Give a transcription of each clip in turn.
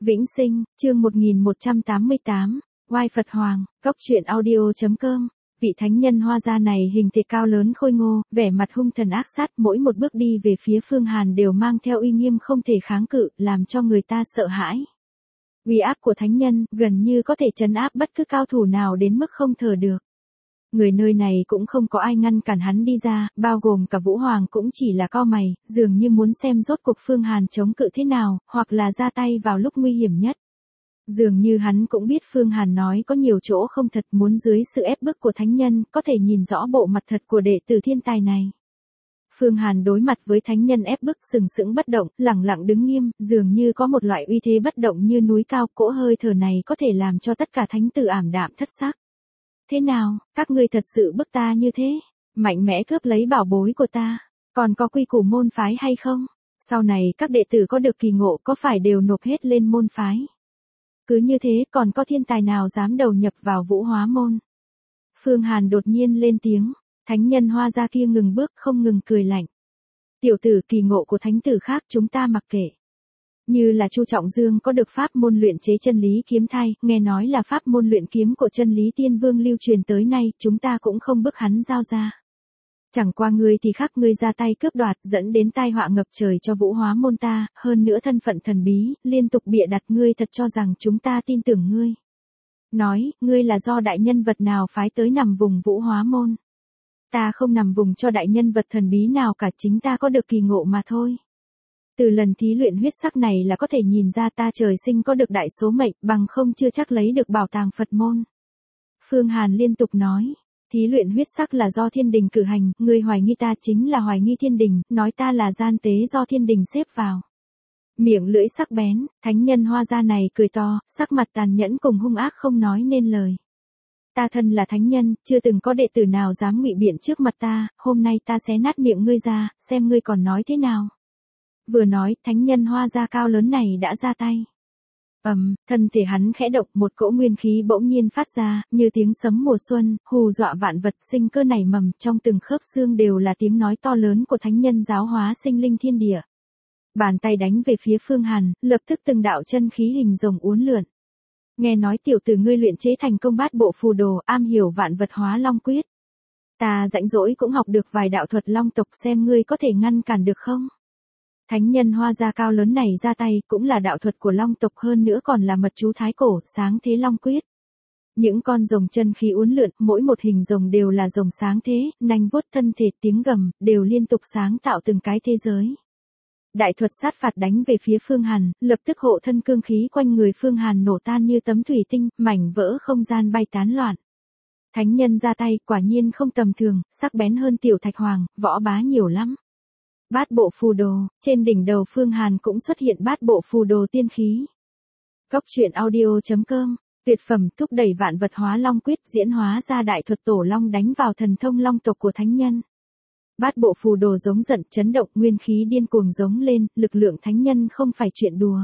Vĩnh Sinh, chương 1188, Oai Phật Hoàng, Cốc truyện audio.com. Vị thánh nhân Hoa Gia này hình thể cao lớn khôi ngô, vẻ mặt hung thần ác sát, mỗi một bước đi về phía Phương Hàn đều mang theo uy nghiêm không thể kháng cự, làm cho người ta sợ hãi. Uy áp của thánh nhân gần như có thể trấn áp bất cứ cao thủ nào đến mức không thở được. Người nơi này cũng không có ai ngăn cản hắn đi ra, bao gồm cả Vũ Hoàng cũng chỉ là cau mày, dường như muốn xem rốt cuộc Phương Hàn chống cự thế nào, hoặc là ra tay vào lúc nguy hiểm nhất. Dường như hắn cũng biết Phương Hàn nói có nhiều chỗ không thật, muốn dưới sự ép bức của thánh nhân, có thể nhìn rõ bộ mặt thật của đệ tử thiên tài này. Phương Hàn đối mặt với thánh nhân ép bức sừng sững bất động, lẳng lặng đứng nghiêm, dường như có một loại uy thế bất động như núi cao, cỗ hơi thở này có thể làm cho tất cả thánh tử ảm đạm thất sắc. Thế nào, các ngươi thật sự bức ta như thế, mạnh mẽ cướp lấy bảo bối của ta, còn có quy củ môn phái hay không? Sau này các đệ tử có được kỳ ngộ có phải đều nộp hết lên môn phái? Cứ như thế còn có thiên tài nào dám đầu nhập vào Vũ Hóa môn? Phương Hàn đột nhiên lên tiếng, thánh nhân Hoa Gia kia ngừng bước không ngừng cười lạnh. Tiểu tử, kỳ ngộ của thánh tử khác chúng ta mặc kệ. Như là Chu Trọng Dương có được pháp môn luyện chế chân lý kiếm thai, nghe nói là pháp môn luyện kiếm của chân lý tiên vương lưu truyền tới nay, chúng ta cũng không bức hắn giao ra. Chẳng qua ngươi thì khác, ngươi ra tay cướp đoạt, dẫn đến tai họa ngập trời cho Vũ Hóa môn ta, hơn nữa thân phận thần bí, liên tục bịa đặt, ngươi thật cho rằng chúng ta tin tưởng ngươi. Nói, ngươi là do đại nhân vật nào phái tới nằm vùng Vũ Hóa môn. Ta không nằm vùng cho đại nhân vật thần bí nào cả, chính ta có được kỳ ngộ mà thôi. Từ lần thí luyện huyết sắc này là có thể nhìn ra ta trời sinh có được đại số mệnh, bằng không chưa chắc lấy được bảo tàng Phật môn. Phương Hàn liên tục nói, thí luyện huyết sắc là do thiên đình cử hành, ngươi hoài nghi ta chính là hoài nghi thiên đình, nói ta là gian tế do thiên đình xếp vào. Miệng lưỡi sắc bén, thánh nhân Hoa Gia này cười to, sắc mặt tàn nhẫn cùng hung ác không nói nên lời. Ta thân là thánh nhân, chưa từng có đệ tử nào dám ngụy biện trước mặt ta, hôm nay ta xé nát miệng ngươi ra, xem ngươi còn nói thế nào. Vừa nói, thánh nhân Hoa Gia cao lớn này đã ra tay. Thân thể hắn khẽ động, một cỗ nguyên khí bỗng nhiên phát ra, như tiếng sấm mùa xuân, hù dọa vạn vật, sinh cơ nảy mầm, trong từng khớp xương đều là tiếng nói to lớn của thánh nhân giáo hóa sinh linh thiên địa. Bàn tay đánh về phía Phương Hàn, lập tức từng đạo chân khí hình rồng uốn lượn. Nghe nói tiểu tử ngươi luyện chế thành công bát bộ phù đồ, am hiểu vạn vật hóa long quyết. Ta rãnh rỗi cũng học được vài đạo thuật long tộc, xem ngươi có thể ngăn cản được không? Thánh nhân Hoa Gia cao lớn này ra tay, cũng là đạo thuật của long tộc, hơn nữa còn là mật chú thái cổ, sáng thế long quyết. Những con rồng chân khí uốn lượn, mỗi một hình rồng đều là rồng sáng thế, nanh vuốt thân thể, tiếng gầm, đều liên tục sáng tạo từng cái thế giới. Đại thuật sát phạt đánh về phía Phương Hàn, lập tức hộ thân cương khí quanh người Phương Hàn nổ tan như tấm thủy tinh, mảnh vỡ không gian bay tán loạn. Thánh nhân ra tay, quả nhiên không tầm thường, sắc bén hơn Tiểu Thạch Hoàng, võ bá nhiều lắm. Bát bộ phù đồ, trên đỉnh đầu Phương Hàn cũng xuất hiện bát bộ phù đồ tiên khí. Cốc truyện audio.com, tuyệt phẩm thúc đẩy vạn vật hóa long quyết, diễn hóa ra đại thuật tổ long đánh vào thần thông long tộc của thánh nhân. Bát bộ phù đồ giống giận, chấn động, nguyên khí điên cuồng giống lên, lực lượng thánh nhân không phải chuyện đùa.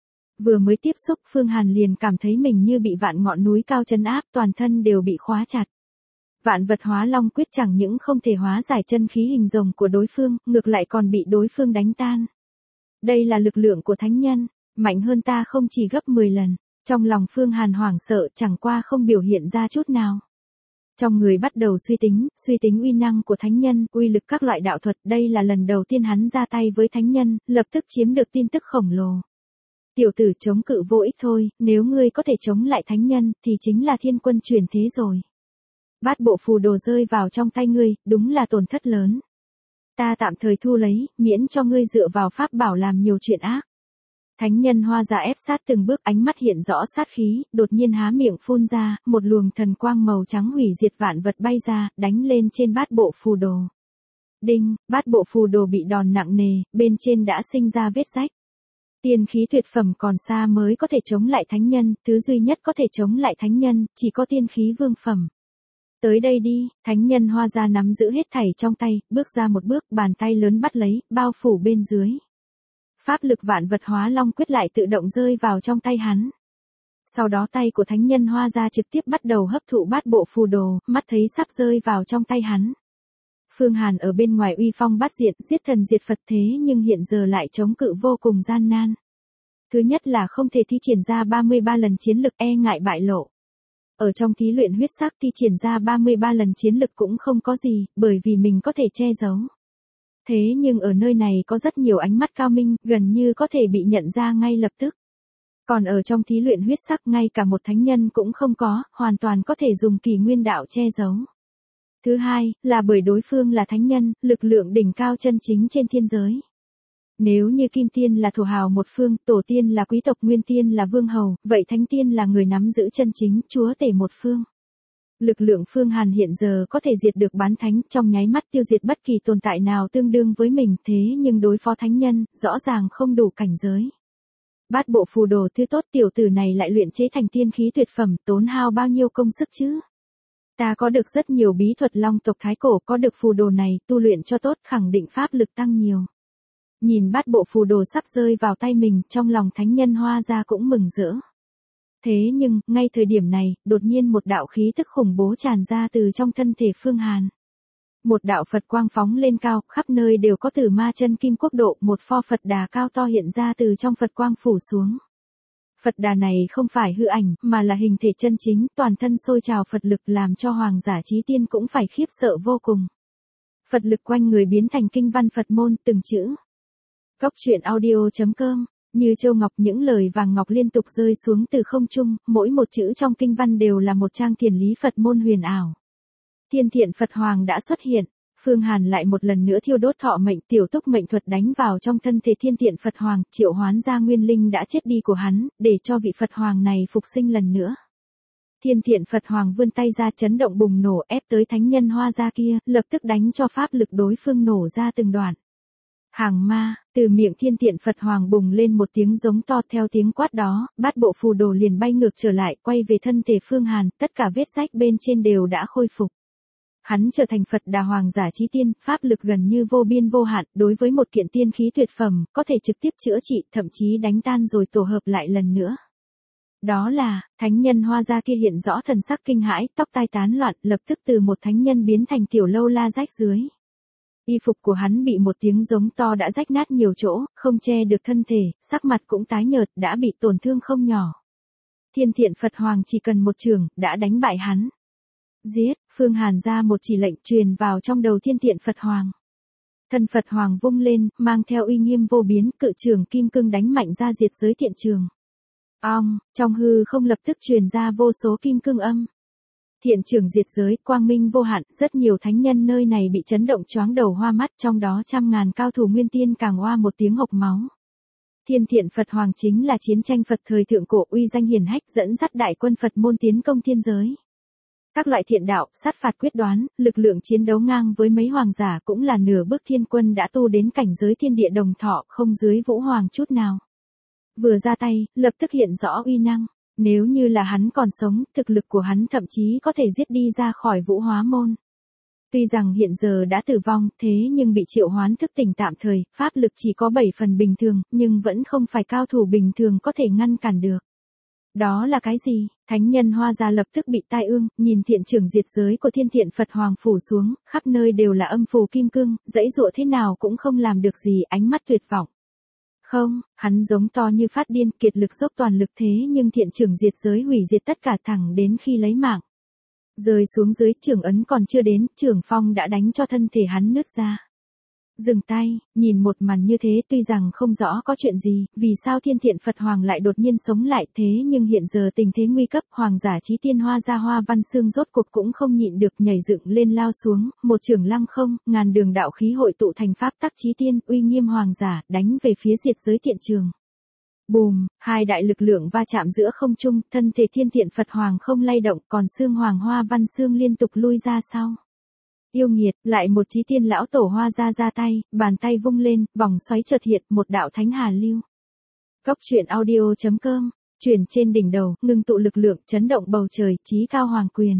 Vừa mới tiếp xúc, Phương Hàn liền cảm thấy mình như bị vạn ngọn núi cao trấn áp, toàn thân đều bị khóa chặt. Vạn vật hóa long quyết chẳng những không thể hóa giải chân khí hình rồng của đối phương, ngược lại còn bị đối phương đánh tan. Đây là lực lượng của thánh nhân, mạnh hơn ta không chỉ gấp 10 lần. Trong lòng Phương Hàn hoảng sợ, chẳng qua không biểu hiện ra chút nào. Trong người bắt đầu suy tính uy năng của thánh nhân, uy lực các loại đạo thuật, đây là lần đầu tiên hắn ra tay với thánh nhân, lập tức chiếm được tin tức khổng lồ. Tiểu tử, chống cự vô ích thôi, nếu ngươi có thể chống lại thánh nhân, thì chính là thiên quân chuyển thế rồi. Bát bộ phù đồ rơi vào trong tay ngươi, đúng là tổn thất lớn. Ta tạm thời thu lấy, miễn cho ngươi dựa vào pháp bảo làm nhiều chuyện ác. Thánh nhân Hoa Gia ép sát từng bước, ánh mắt hiện rõ sát khí, đột nhiên há miệng phun ra, một luồng thần quang màu trắng hủy diệt vạn vật bay ra, đánh lên trên bát bộ phù đồ. Đinh, bát bộ phù đồ bị đòn nặng nề, bên trên đã sinh ra vết rách. Tiên khí tuyệt phẩm còn xa mới có thể chống lại thánh nhân, thứ duy nhất có thể chống lại thánh nhân, chỉ có tiên khí vương phẩm. Tới đây đi, thánh nhân Hoa Gia nắm giữ hết thảy trong tay, bước ra một bước, bàn tay lớn bắt lấy, bao phủ bên dưới. Pháp lực vạn vật hóa long quyết lại tự động rơi vào trong tay hắn. Sau đó tay của thánh nhân Hoa Gia trực tiếp bắt đầu hấp thụ bát bộ phù đồ, mắt thấy sắp rơi vào trong tay hắn. Phương Hàn ở bên ngoài uy phong bát diện, giết thần diệt Phật thế nhưng hiện giờ lại chống cự vô cùng gian nan. Thứ nhất là không thể thi triển ra 33 lần chiến lực e ngại bại lộ. Ở trong thí luyện huyết sắc thi triển ra 33 lần chiến lực cũng không có gì, bởi vì mình có thể che giấu. Thế nhưng ở nơi này có rất nhiều ánh mắt cao minh, gần như có thể bị nhận ra ngay lập tức. Còn ở trong thí luyện huyết sắc ngay cả một thánh nhân cũng không có, hoàn toàn có thể dùng kỳ nguyên đạo che giấu. Thứ hai, là bởi đối phương là thánh nhân, lực lượng đỉnh cao chân chính trên thiên giới. Nếu như Kim Tiên là thổ hào một phương, Tổ Tiên là quý tộc, Nguyên Tiên là vương hầu, vậy Thánh Tiên là người nắm giữ chân chính, chúa tể một phương. Lực lượng Phương Hàn hiện giờ có thể diệt được bán thánh, trong nháy mắt tiêu diệt bất kỳ tồn tại nào tương đương với mình, thế nhưng đối phó thánh nhân, rõ ràng không đủ cảnh giới. Bát bộ phù đồ thứ tốt, tiểu tử này lại luyện chế thành tiên khí tuyệt phẩm, tốn hao bao nhiêu công sức chứ? Ta có được rất nhiều bí thuật long tộc thái cổ, có được phù đồ này, tu luyện cho tốt, khẳng định pháp lực tăng nhiều. Nhìn bát bộ phù đồ sắp rơi vào tay mình, trong lòng thánh nhân Hoa Gia cũng mừng rỡ. Thế nhưng, ngay thời điểm này, đột nhiên một đạo khí tức khủng bố tràn ra từ trong thân thể Phương Hàn. Một đạo Phật quang phóng lên cao, khắp nơi đều có Tử Ma Chân Kim Quốc độ, một pho Phật Đà cao to hiện ra từ trong Phật quang phủ xuống. Phật Đà này không phải hư ảnh, mà là hình thể chân chính, toàn thân sôi trào Phật lực làm cho Hoàng giả Chí Tiên cũng phải khiếp sợ vô cùng. Phật lực quanh người biến thành kinh văn Phật môn, từng chữ. Cốc truyện audio.com, như châu ngọc, những lời vàng ngọc liên tục rơi xuống từ không trung, mỗi một chữ trong kinh văn đều là một trang thiền lý Phật môn huyền ảo. Thiên Thiện Phật Hoàng đã xuất hiện, Phương Hàn lại một lần nữa thiêu đốt thọ mệnh, tiểu túc mệnh thuật đánh vào trong thân thể Thiên Thiện Phật Hoàng, triệu hoán ra nguyên linh đã chết đi của hắn, để cho vị Phật Hoàng này phục sinh lần nữa. Thiên Thiện Phật Hoàng vươn tay ra, chấn động bùng nổ ép tới thánh nhân Hoa Gia kia, lập tức đánh cho pháp lực đối phương nổ ra từng đoạn. Hàng ma, từ miệng Thiên Thiện Phật Hoàng bùng lên một tiếng giống to, theo tiếng quát đó, bát bộ phù đồ liền bay ngược trở lại, quay về thân thể Phương Hàn, tất cả vết rách bên trên đều đã khôi phục. Hắn trở thành Phật Đà Hoàng giả Chí Tiên, pháp lực gần như vô biên vô hạn, đối với một kiện tiên khí tuyệt phẩm, có thể trực tiếp chữa trị, thậm chí đánh tan rồi tổ hợp lại lần nữa. Đó là, thánh nhân Hoa Gia kia hiện rõ thần sắc kinh hãi, tóc tai tán loạn, lập tức từ một thánh nhân biến thành tiểu lâu la rách dưới. Y phục của hắn bị một tiếng giống to đã rách nát nhiều chỗ, không che được thân thể, sắc mặt cũng tái nhợt, đã bị tổn thương không nhỏ. Thiên Thiện Phật Hoàng chỉ cần một chưởng, đã đánh bại hắn. Giết, Phương Hàn ra một chỉ lệnh truyền vào trong đầu Thiên Thiện Phật Hoàng. Thân Phật Hoàng vung lên, mang theo uy nghiêm vô biến, cự trường kim cương đánh mạnh ra diệt giới thiện trường. Ong, trong hư không lập tức truyền ra vô số kim cương âm. Thiện trường diệt giới, quang minh vô hạn, rất nhiều thánh nhân nơi này bị chấn động choáng đầu hoa mắt, trong đó trăm ngàn cao thủ Nguyên Tiên càng oa một tiếng hộc máu. Thiên Thiện Phật Hoàng chính là chiến tranh Phật thời thượng cổ, uy danh hiển hách, dẫn dắt đại quân Phật môn tiến công thiên giới. Các loại thiện đạo, sát phạt quyết đoán, lực lượng chiến đấu ngang với mấy hoàng giả, cũng là nửa bước thiên quân đã tu đến cảnh giới thiên địa đồng thọ, không dưới Vũ Hoàng chút nào. Vừa ra tay, lập tức hiện rõ uy năng. Nếu như là hắn còn sống, thực lực của hắn thậm chí có thể giết đi ra khỏi Vũ Hóa môn. Tuy rằng hiện giờ đã tử vong, thế nhưng bị triệu hoán thức tỉnh tạm thời, pháp lực chỉ có 7 phần bình thường, nhưng vẫn không phải cao thủ bình thường có thể ngăn cản được. Đó là cái gì? Thánh nhân Hoa Gia lập tức bị tai ương, nhìn thiện trưởng diệt giới của Thiên Thiện Phật Hoàng phủ xuống, khắp nơi đều là âm phù kim cương, dãy dụa thế nào cũng không làm được gì, ánh mắt tuyệt vọng. Không, hắn giống to như phát điên, kiệt lực dốc toàn lực, thế nhưng thiện trưởng diệt giới hủy diệt tất cả thẳng đến khi lấy mạng. Rơi xuống dưới, trưởng ấn còn chưa đến, trưởng phong đã đánh cho thân thể hắn nứt ra. Dừng tay, nhìn một màn như thế, tuy rằng không rõ có chuyện gì, vì sao Thiên Thiện Phật Hoàng lại đột nhiên sống lại, thế nhưng hiện giờ tình thế nguy cấp, Hoàng giả Chí Tiên Hoa Gia Hoa Văn Xương rốt cuộc cũng không nhịn được, nhảy dựng lên lao xuống, một chưởng lăng không, ngàn đường đạo khí hội tụ thành pháp tắc Chí Tiên, uy nghiêm hoàng giả, đánh về phía diệt giới thiện trường. Bùm, hai đại lực lượng va chạm giữa không trung, thân thể Thiên Thiện Phật Hoàng không lay động, còn xương hoàng Hoa Văn Xương liên tục lui ra sau. Yêu nghiệt, lại một Chí Tiên lão tổ Hoa Gia ra tay, bàn tay vung lên, vòng xoáy chợt hiện, một đạo thánh hà lưu. Cốc truyện audio.com, truyền trên đỉnh đầu, ngưng tụ lực lượng, chấn động bầu trời, chí cao hoàng quyền.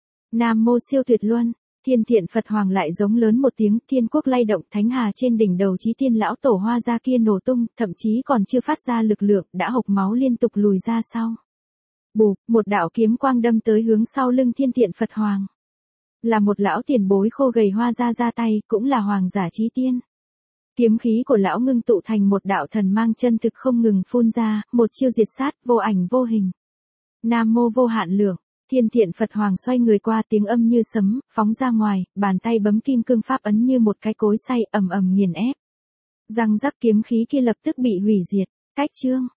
Nam mô siêu tuyệt luân, Thiên Thiện Phật Hoàng lại giống lớn một tiếng, thiên quốc lay động, thánh hà trên đỉnh đầu Chí Tiên lão tổ Hoa Gia kia nổ tung, thậm chí còn chưa phát ra lực lượng, đã hộc máu liên tục lùi ra sau. Bụp, một đạo kiếm quang đâm tới hướng sau lưng Thiên Thiện Phật Hoàng. Là một lão tiền bối khô gầy Hoa Gia ra tay, cũng là hoàng giả Chí Tiên. Kiếm khí của lão ngưng tụ thành một đạo thần mang chân thực không ngừng phun ra, một chiêu diệt sát, vô ảnh vô hình. Nam mô vô hạn lượng, Thiên Thiện Phật Hoàng xoay người qua, tiếng âm như sấm, phóng ra ngoài, bàn tay bấm kim cương pháp ấn như một cái cối xay ầm ầm nghiền ép. Răng rắc kiếm khí kia lập tức bị hủy diệt. Cách chương